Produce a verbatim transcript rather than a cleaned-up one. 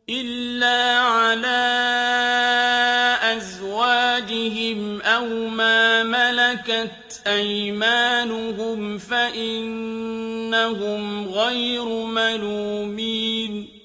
إِلَّا عَلَىٰ أَزْوَاجِهِمْ أَوْ مَا مَلَكَتْ أَيْمَانُهُمْ فَإِنَّهُمْ غَيْرُ مَلُومِينَ